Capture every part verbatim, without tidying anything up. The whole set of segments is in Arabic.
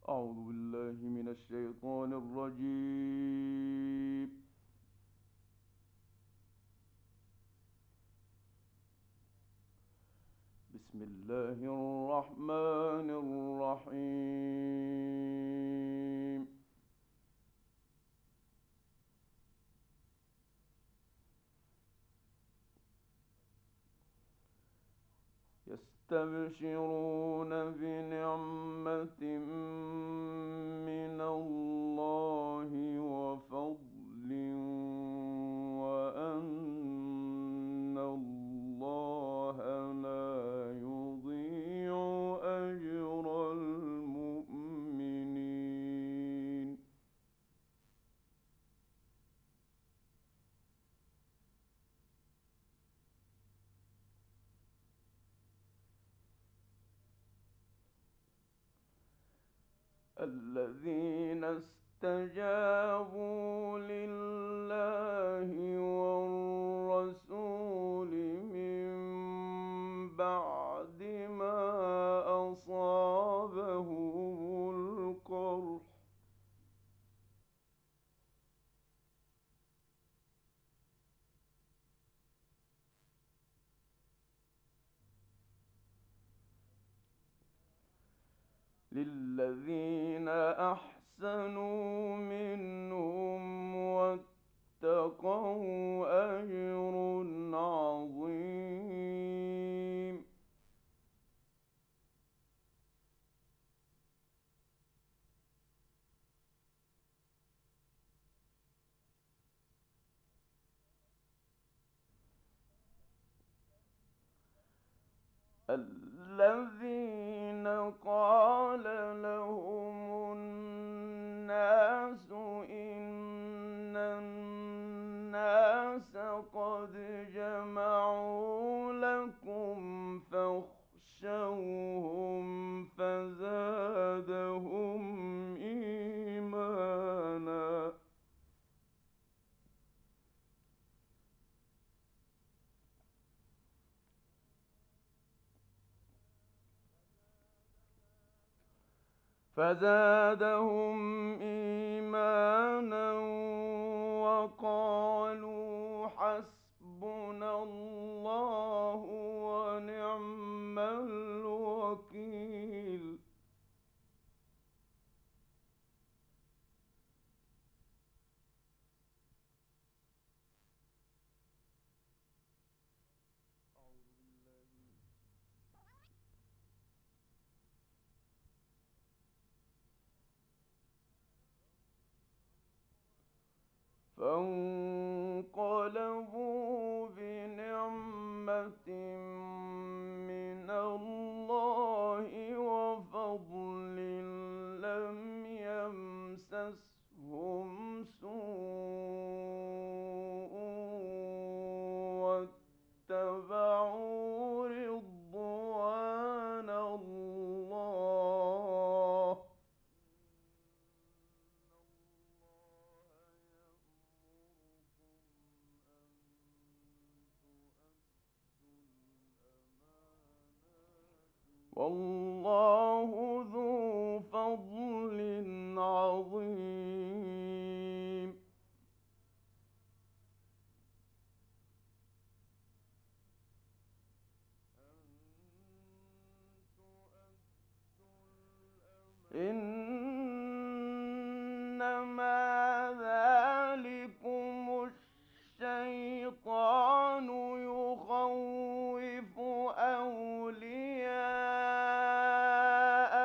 أعوذ بالله من الشيطان الرجيم. بسم الله الرحمن الرحيم. يستبشرون بنعمة من الله وفضل وأن الله لا يضيع أجر المؤمنين. الذين استجابوا لله والرسول من بعد ما أصابهم القرح للذين أحسنوا منهم واتقوا أجر عظيم. الذين قال لهم الناس إن الناس قد جمعوا لكم فاخشوهم فزادهم إيمانا فزادهم إيمانا وقالوا حسبنا الله ونعم الوكيل. فانقلبوا بنعمة من الله وفضل لم يمسسهم سوء واتبعوا رضوان الله. والله ذو فضل عظيم. إنما ذلكم الشيطان يخوف أولياءه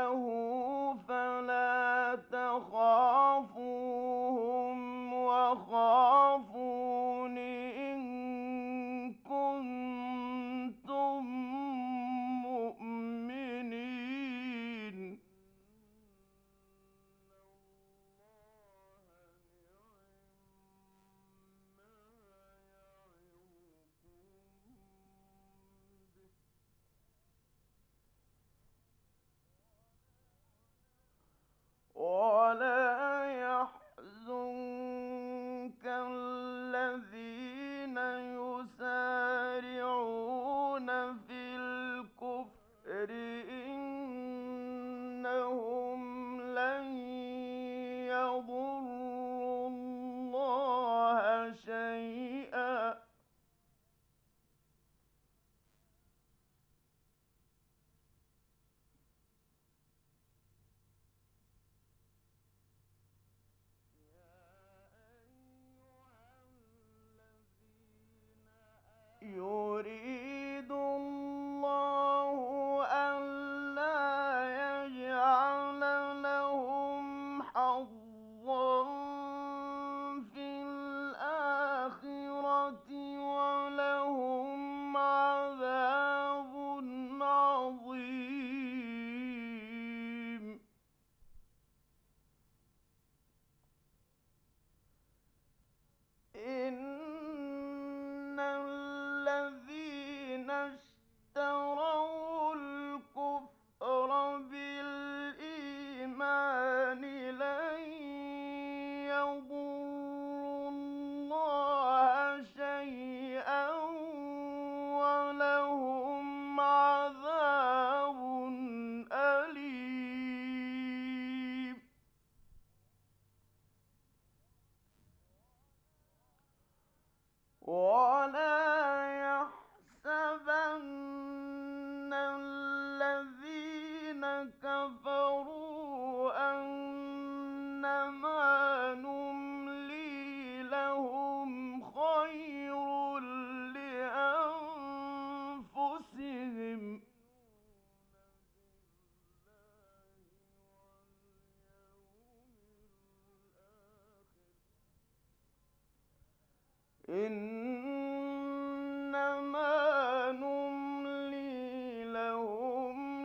إنما نملي لهم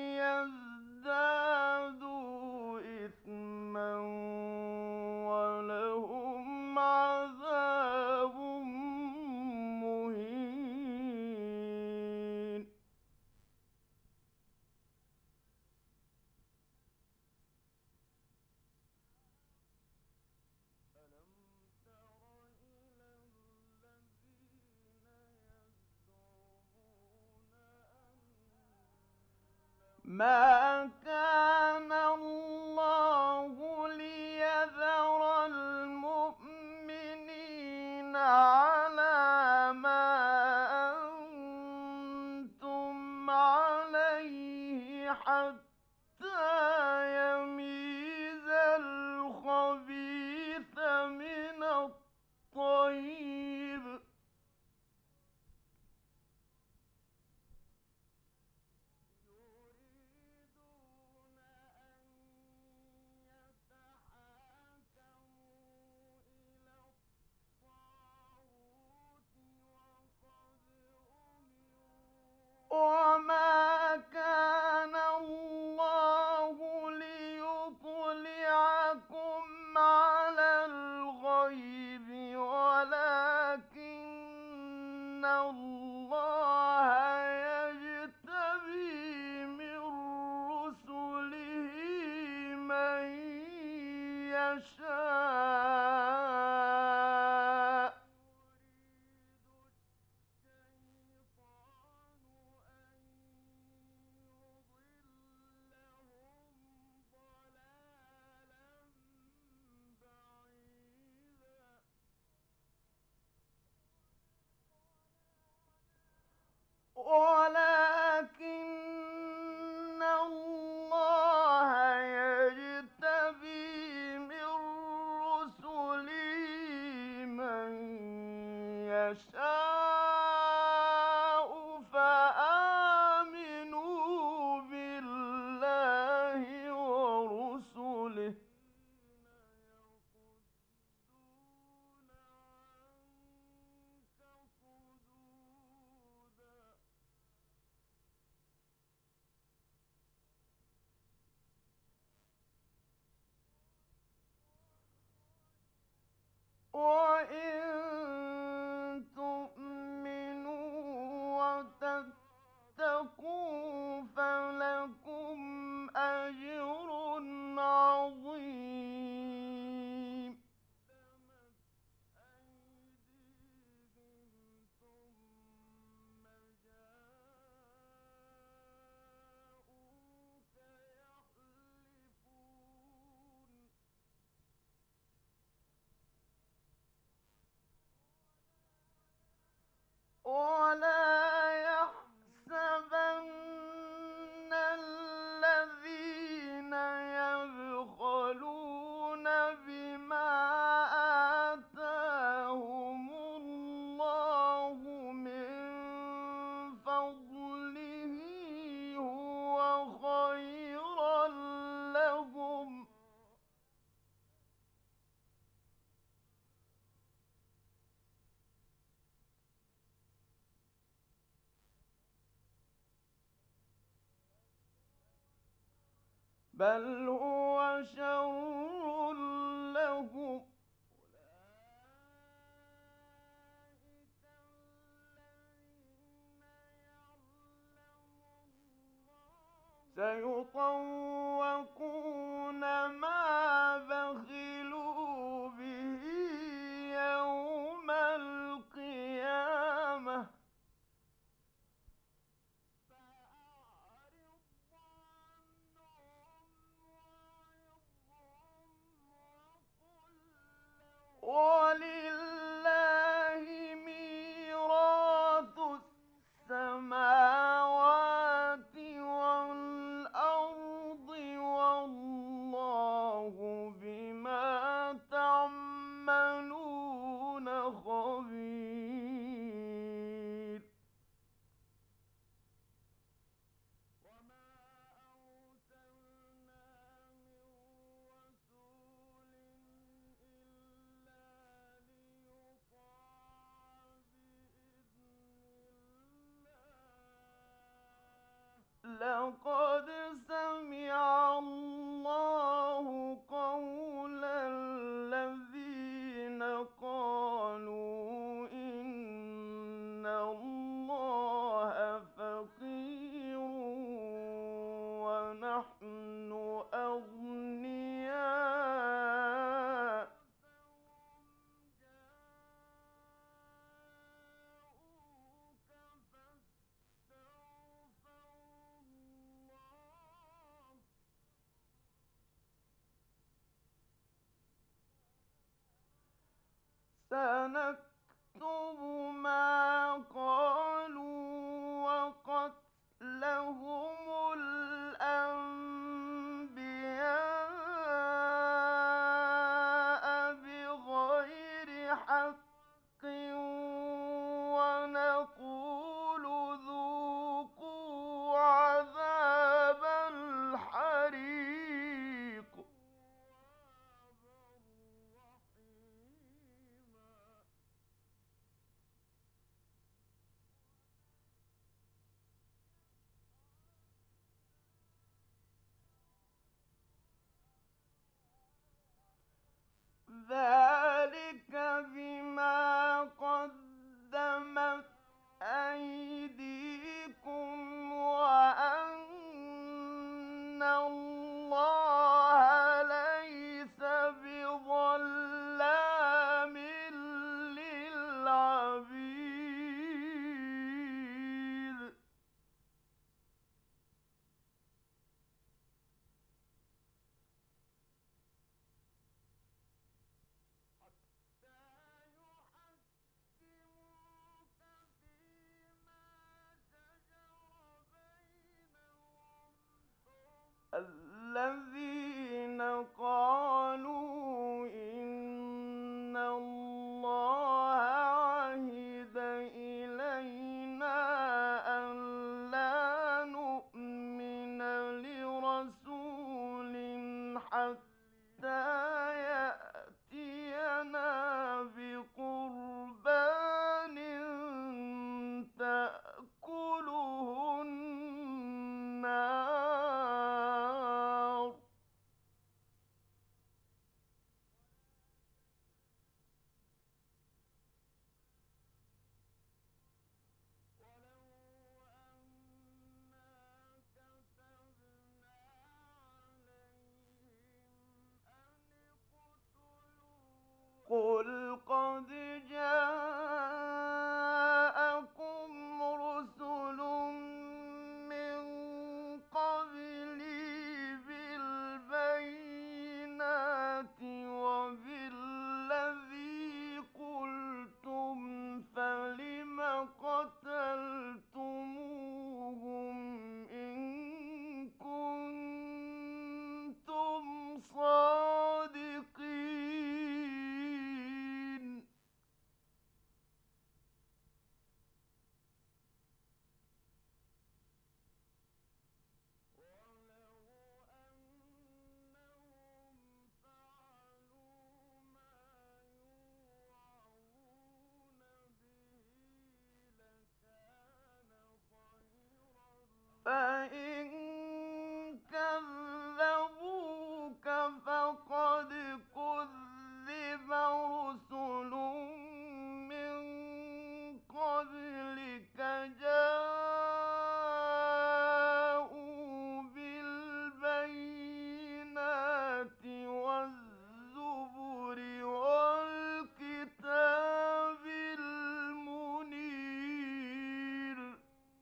ليزدادوا إثما ولهم عذاب مهين. ألم تر إلى الذين يزعمون ما كان الله ليذر المؤمنين على ما أنتم عليه حتى يميز الخبيث من الطيب يريدون أن يتحاكموا إلى الطاغوت وقد أمروا وما كان الله ليطلعكم على الغيب ولكن الله يجتبي من رسله من يشاء يريد الشيطان أن يضلهم ضلالا بعيدا ولكن الله يجتبي من رسله من يشاء فآمنوا بالله ورسله يصدون عنك صدودا وإن تؤمنوا وتتقوا فلكم أجر عظيم أيديهم ثم جاءوك يحلفون ولا يحسبن الذين يبخلون بما آتاهم الله من فضله هو خيرا لهم بل هو شر لهم أولئك الذين يعلم الله سيطوقون ما بخلوا به يوم القيامة ولله ميراث السماوات والأرض والله سنكتب ما قالوا وقتلهم الأنبياء بغير حق ونقول ذوقوا عذاب الحريق. ذلك بما قدمت أيديكم وأن الله ليس بظلام للعبيد. الذين قالوا إن الله عهد إلينا ألا نؤمن لرسول حتى يأتينا بقربان تأكله النار. قل قد جاءكم رسل من قبلي بالبينات وبالذي قلتم فلم قتلتموهم إن كنتم صادقين. فإن كذبوك فقد كذب رسل من قبلك جاءوا بالبينات والزبر والكتاب المنير.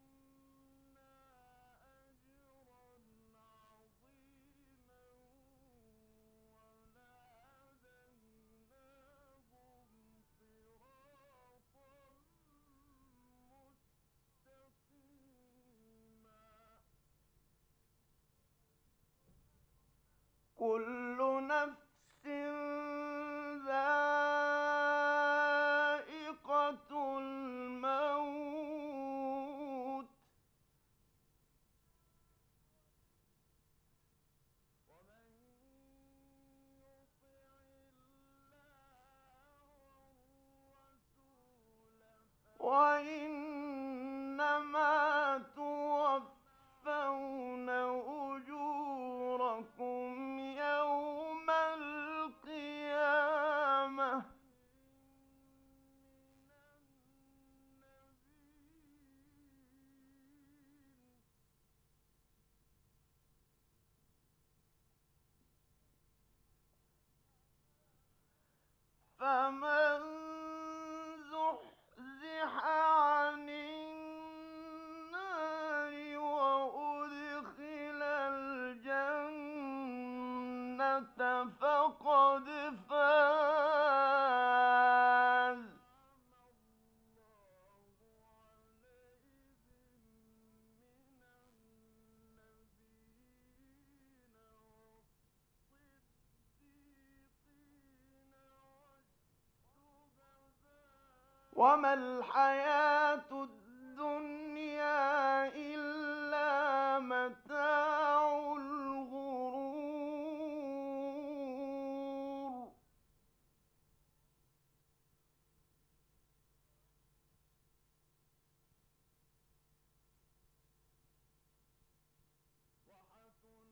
كل نفس ذائقة الموت وإنما توفون أجوركم يوم القيامة. فمن زحزح عن النار وأدخل الجنة فقد فاز. وما الحياة الدنيا إلا متاع الغرور. وحسن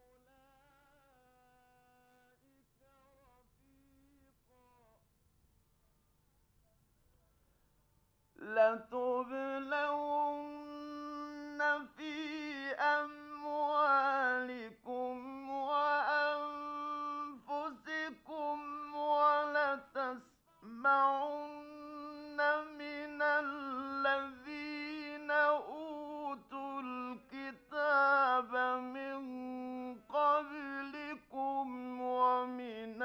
أولئك رفيقا. لتبلون في أموالكم وأنفسكم ولتسمعن من الذين أوتوا الكتاب من قبلكم ومن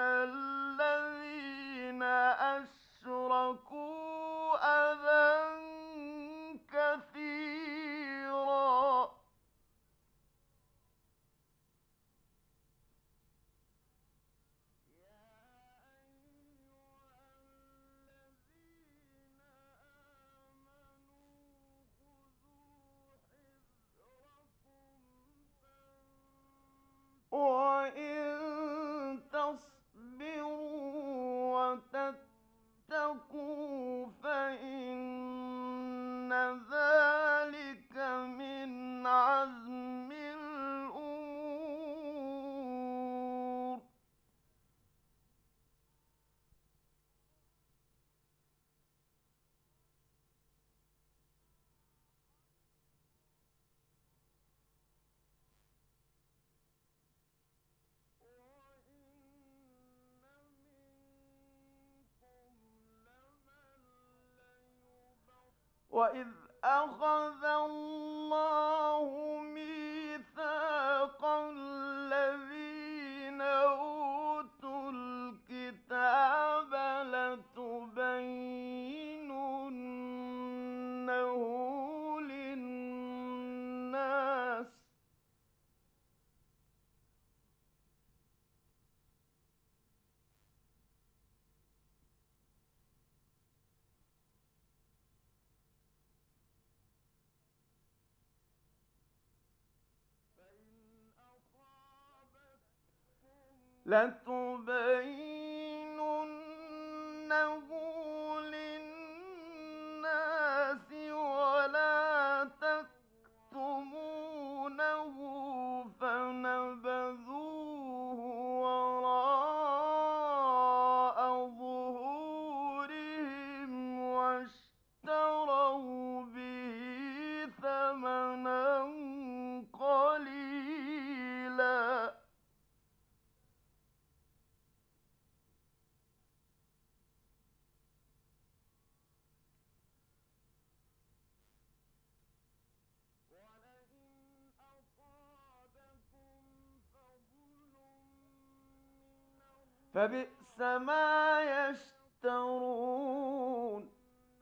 الذين أشركوا أذى كثيرا. يا أيها الذين آمنوا خذوا حذركم وإن تصبروا وتتقوا فإن ذلك من عزم الأمور. وإذ أخذ الله ميثاق الذين أوتوا الكتاب لتبيننه للناس لتبيننه للناس ولا تكتمونه فنبذوه وراء ظهورهم واشتروا به ثمنا قليلا. فبئس ما يشترون.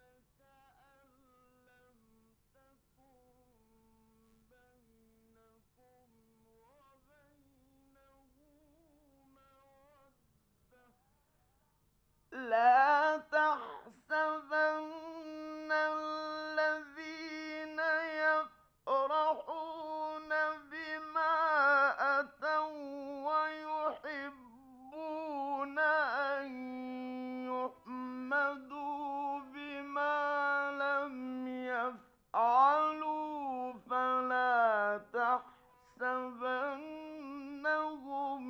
لا تحسبن الذين يفرحون بما أتوا ويحبون أن يحمدوا بما لم يفعلوا فلا تحسبنهم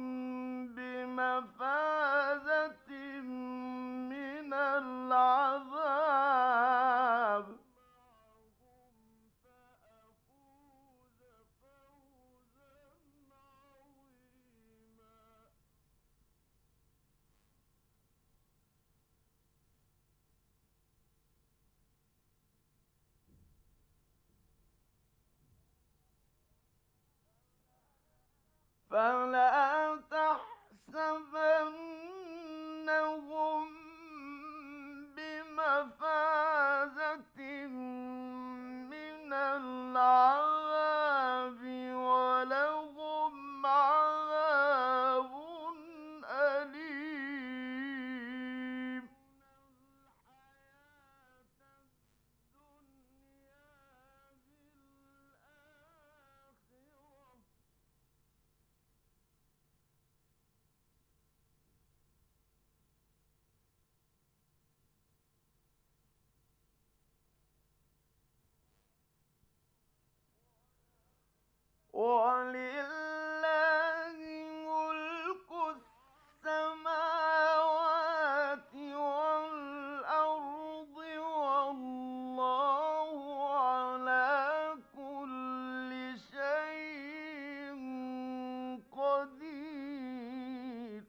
بمفازة من العذاب. فلا تحسبنهم بمفازة من العذاب ولهم عذاب أليم. وَلِلَّهِ مُلْكُ السَّمَاوَاتِ وَالْأَرْضِ ۚ وَاللَّهُ عَلَىٰ كُلِّ شَيْءٍ قَدِيرٌ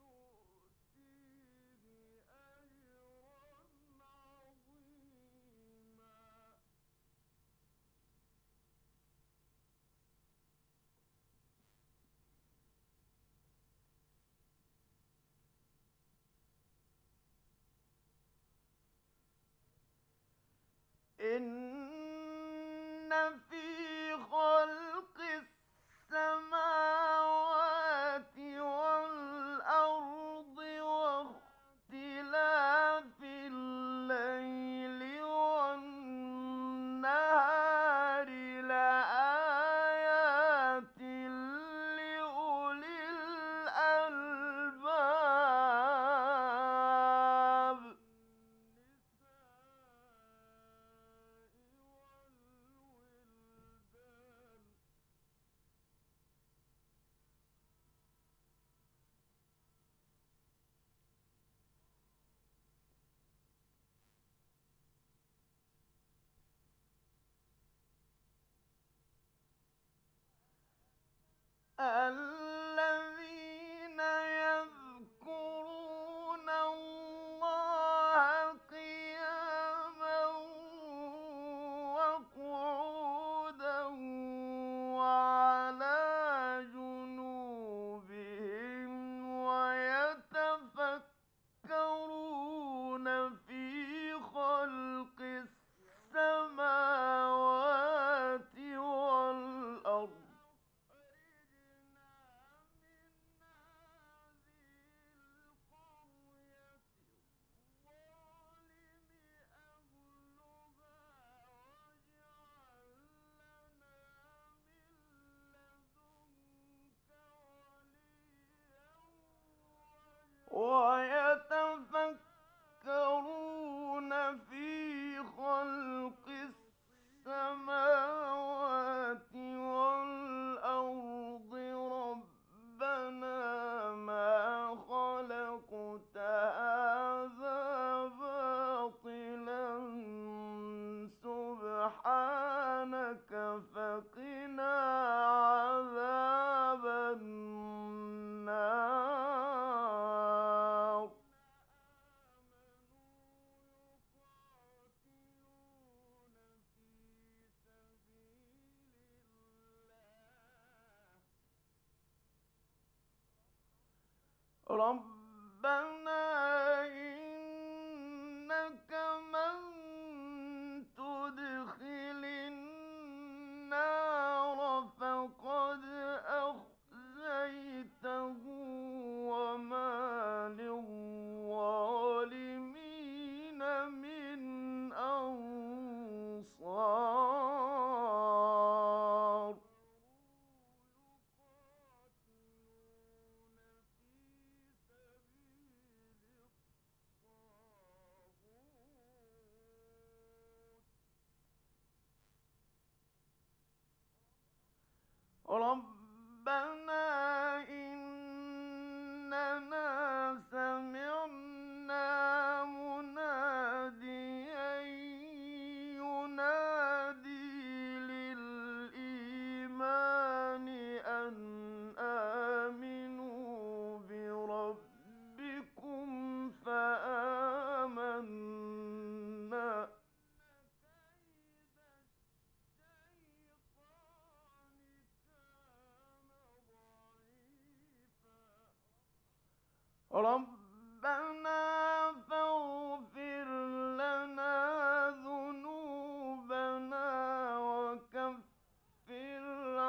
إِنَّ فِي خَلْقِ السَّمَاوَاتِ وَالْأَرْضِ وَاخْتِلَافِ اللَّيْلِ وَالنَّهَارِ لَآيَاتٍ لِّأُولِي الْأَلْبَابِ الَّذِينَ يَذْكُرُونَ اللَّهَ قِيَامًا وَقُعُودًا وَعَلَىٰ جُنُوبِهِمْ وَيَتَفَكَّرُونَ فِي خَلْقِ السَّمَاوَاتِ وَالْأَرْضِ وَيَتَفَكَّرُونَ فِي خَلْقِ السَّمَاوَاتِ وَالْأَرْضِ رَبَّنَا مَا خَلَقْتَ هَٰذَا بَاطِلًا سُبْحَانَكَ فَقِنَا عَذَابَ النَّارِ رَبَّنَا إِنَّكَ مَن تُدْخِلِ النَّارَ فَقَدْ أَخْزَيْتَهُ ۖ وَمَا لِلظَّالِمِينَ مِنْ أَنصَارٍ رَبَّنَا إِنَّنَا سَمِعْنَا مُنَادِيًا يُنَادِي لِلْإِيمَانِ أَنْ آمِنُوا بِرَبِّكُمْ فَآمَنَّا رَبَّنَا فَاغْفِرْ لَنَا ذُنُوبَنَا وَكَفِّرْ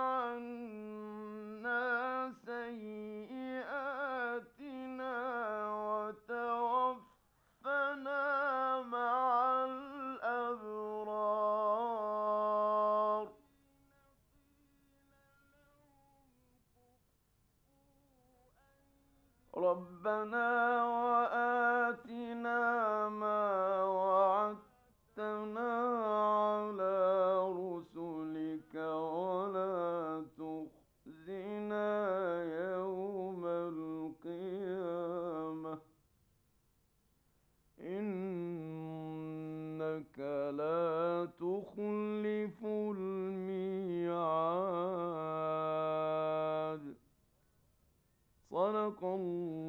عَنَّا سَيِّئَاتِنَا وَتَوَفَّنَا مَعَ الْأَبْرَارِ رَبَّنَا وَآتِنَا مَا وَعَدتَّنَا عَلَىٰ رُسُلِكَ وَلَا تُخْزِنَا إنك لا تخلف الميعاد. صدق الله